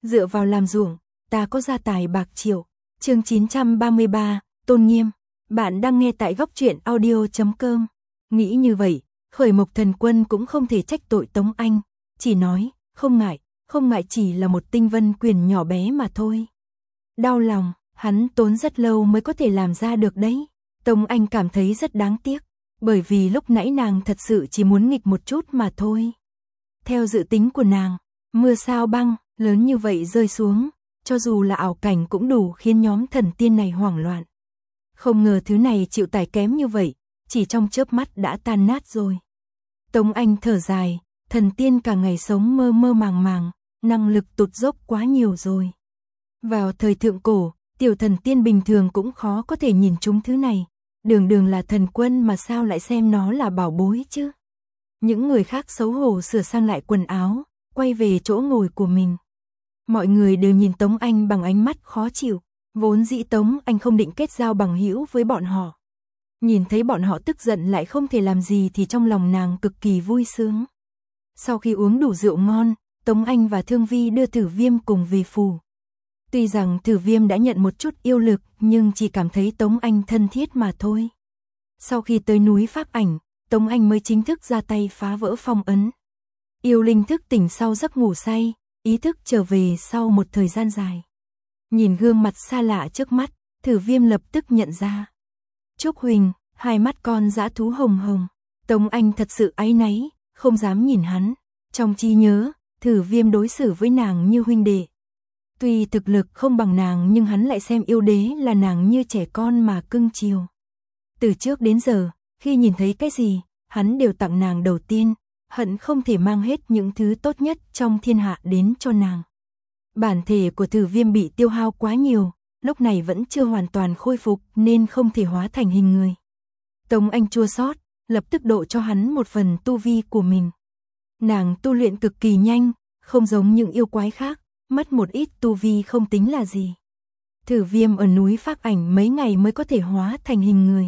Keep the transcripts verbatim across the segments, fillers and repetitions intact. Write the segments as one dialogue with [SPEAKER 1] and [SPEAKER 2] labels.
[SPEAKER 1] dựa vào làm ruộng, ta có gia tài bạc triệu. Chương chín trăm ba mươi ba, tôn nghiêm. Bạn đang nghe tại góc truyện audio chấm com. Nghĩ như vậy, Khởi Mộc Thần Quân cũng không thể trách tội Tống Anh, chỉ nói, không ngại, không ngại, chỉ là một tinh vân quyền nhỏ bé mà thôi. Đau lòng, hắn tốn rất lâu mới có thể làm ra được đấy. Tống Anh cảm thấy rất đáng tiếc, bởi vì lúc nãy nàng thật sự chỉ muốn nghịch một chút mà thôi. Theo dự tính của nàng, mưa sao băng lớn như vậy rơi xuống, cho dù là ảo cảnh cũng đủ khiến nhóm thần tiên này hoảng loạn. Không ngờ thứ này chịu tải kém như vậy, chỉ trong chớp mắt đã tan nát rồi. Tống Anh thở dài, thần tiên cả ngày sống mơ mơ màng màng, năng lực tụt dốc quá nhiều rồi. Vào thời thượng cổ, tiểu thần tiên bình thường cũng khó có thể nhìn trúng thứ này, đường đường là thần quân mà sao lại xem nó là bảo bối chứ. Những người khác xấu hổ sửa sang lại quần áo, quay về chỗ ngồi của mình. Mọi người đều nhìn Tống Anh bằng ánh mắt khó chịu, vốn dĩ Tống Anh không định kết giao bằng hữu với bọn họ. Nhìn thấy bọn họ tức giận lại không thể làm gì thì trong lòng nàng cực kỳ vui sướng. Sau khi uống đủ rượu ngon, Tống Anh và Thương Vi đưa Tử Viêm cùng về phủ. Tuy rằng Tử Viêm đã nhận một chút yêu lực nhưng chỉ cảm thấy Tống Anh thân thiết mà thôi. Sau khi tới núi Pháp Ảnh, Tống Anh mới chính thức ra tay phá vỡ phong ấn. Yêu linh thức tỉnh sau giấc ngủ say, ý thức trở về sau một thời gian dài. Nhìn gương mặt xa lạ trước mắt, Tử Viêm lập tức nhận ra. Trúc Huỳnh, hai mắt con dã thú hồng hồng. Tống Anh thật sự áy náy, không dám nhìn hắn. Trong trí nhớ, Tử Viêm đối xử với nàng như huynh đệ. Tuy thực lực không bằng nàng nhưng hắn lại xem yêu đế là nàng như trẻ con mà cưng chiều. Từ trước đến giờ, khi nhìn thấy cái gì, hắn đều tặng nàng đầu tiên, hận không thể mang hết những thứ tốt nhất trong thiên hạ đến cho nàng. Bản thể của Tử Viêm bị tiêu hao quá nhiều, lúc này vẫn chưa hoàn toàn khôi phục nên không thể hóa thành hình người. Tống Anh chua xót, lập tức độ cho hắn một phần tu vi của mình. Nàng tu luyện cực kỳ nhanh, không giống những yêu quái khác, mất một ít tu vi không tính là gì. Tử Viêm ở núi Pháp Ảnh mấy ngày mới có thể hóa thành hình người.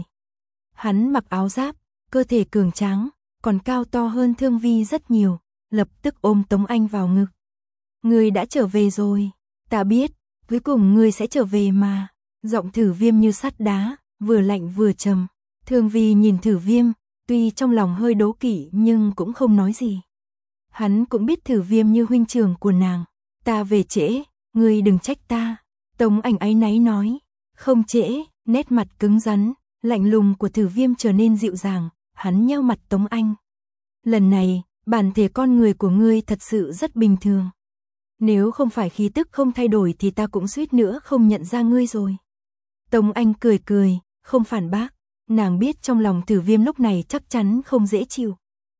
[SPEAKER 1] Hắn mặc áo giáp, cơ thể cường tráng, còn cao to hơn Thương Vi rất nhiều, lập tức ôm Tống Anh vào ngực. Ngươi đã trở về rồi, ta biết, cuối cùng ngươi sẽ trở về mà. Giọng Tử Viêm như sắt đá, vừa lạnh vừa trầm. Thương Vi nhìn Tử Viêm, tuy trong lòng hơi đố kỵ nhưng cũng không nói gì. Hắn cũng biết Tử Viêm như huynh trưởng của nàng. Ta về trễ, ngươi đừng trách ta. Tống Anh áy náy nói. Không trễ, nét mặt cứng rắn, lạnh lùng của Tử Viêm trở nên dịu dàng, hắn nheo mặt Tống Anh. Lần này, bản thể con người của ngươi thật sự rất bình thường. Nếu không phải khí tức không thay đổi thì ta cũng suýt nữa không nhận ra ngươi rồi. Tống Anh cười cười, không phản bác, nàng biết trong lòng Tử Viêm lúc này chắc chắn không dễ chịu.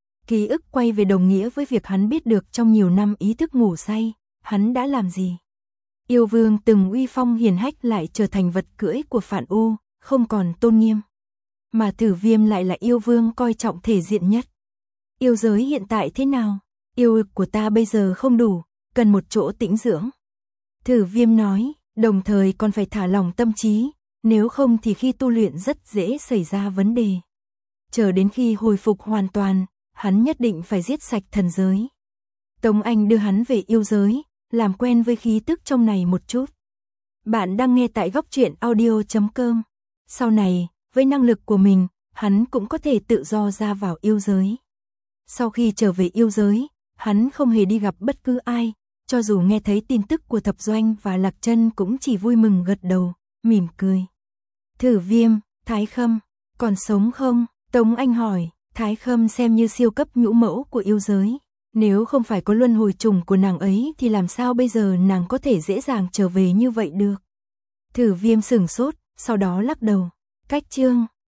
[SPEAKER 1] Ký ức quay về đồng nghĩa với việc hắn biết được trong nhiều năm ý thức ngủ say, hắn đã làm gì. Yêu vương từng uy phong hiền hách lại trở thành vật cưỡi của Phản U, không còn tôn nghiêm. Mà Tử Viêm lại là yêu vương coi trọng thể diện nhất. Yêu giới hiện tại thế nào? Yêu lực của ta bây giờ không đủ, cần một chỗ tĩnh dưỡng. Tử Viêm nói, đồng thời còn phải thả lỏng tâm trí, nếu không thì khi tu luyện rất dễ xảy ra vấn đề. Chờ đến khi hồi phục hoàn toàn, hắn nhất định phải giết sạch thần giới. Tống Anh đưa hắn về yêu giới, làm quen với khí tức trong này một chút. Bạn đang nghe tại góc truyện audio chấm com. Sau này, với năng lực của mình, hắn cũng có thể tự do ra vào yêu giới. Sau khi trở về yêu giới, hắn không hề đi gặp bất cứ ai, cho dù nghe thấy tin tức của Thập Doanh và Lạc Chân cũng chỉ vui mừng gật đầu, mỉm cười. Tử Viêm, Thái Khâm, còn sống không? Tống Anh hỏi. Thái Khâm xem như siêu cấp nhũ mẫu của yêu giới. Nếu không phải có luân hồi trùng của nàng ấy thì làm sao bây giờ nàng có thể dễ dàng trở về như vậy được? Tử Viêm sửng sốt, sau đó lắc đầu. Cách chương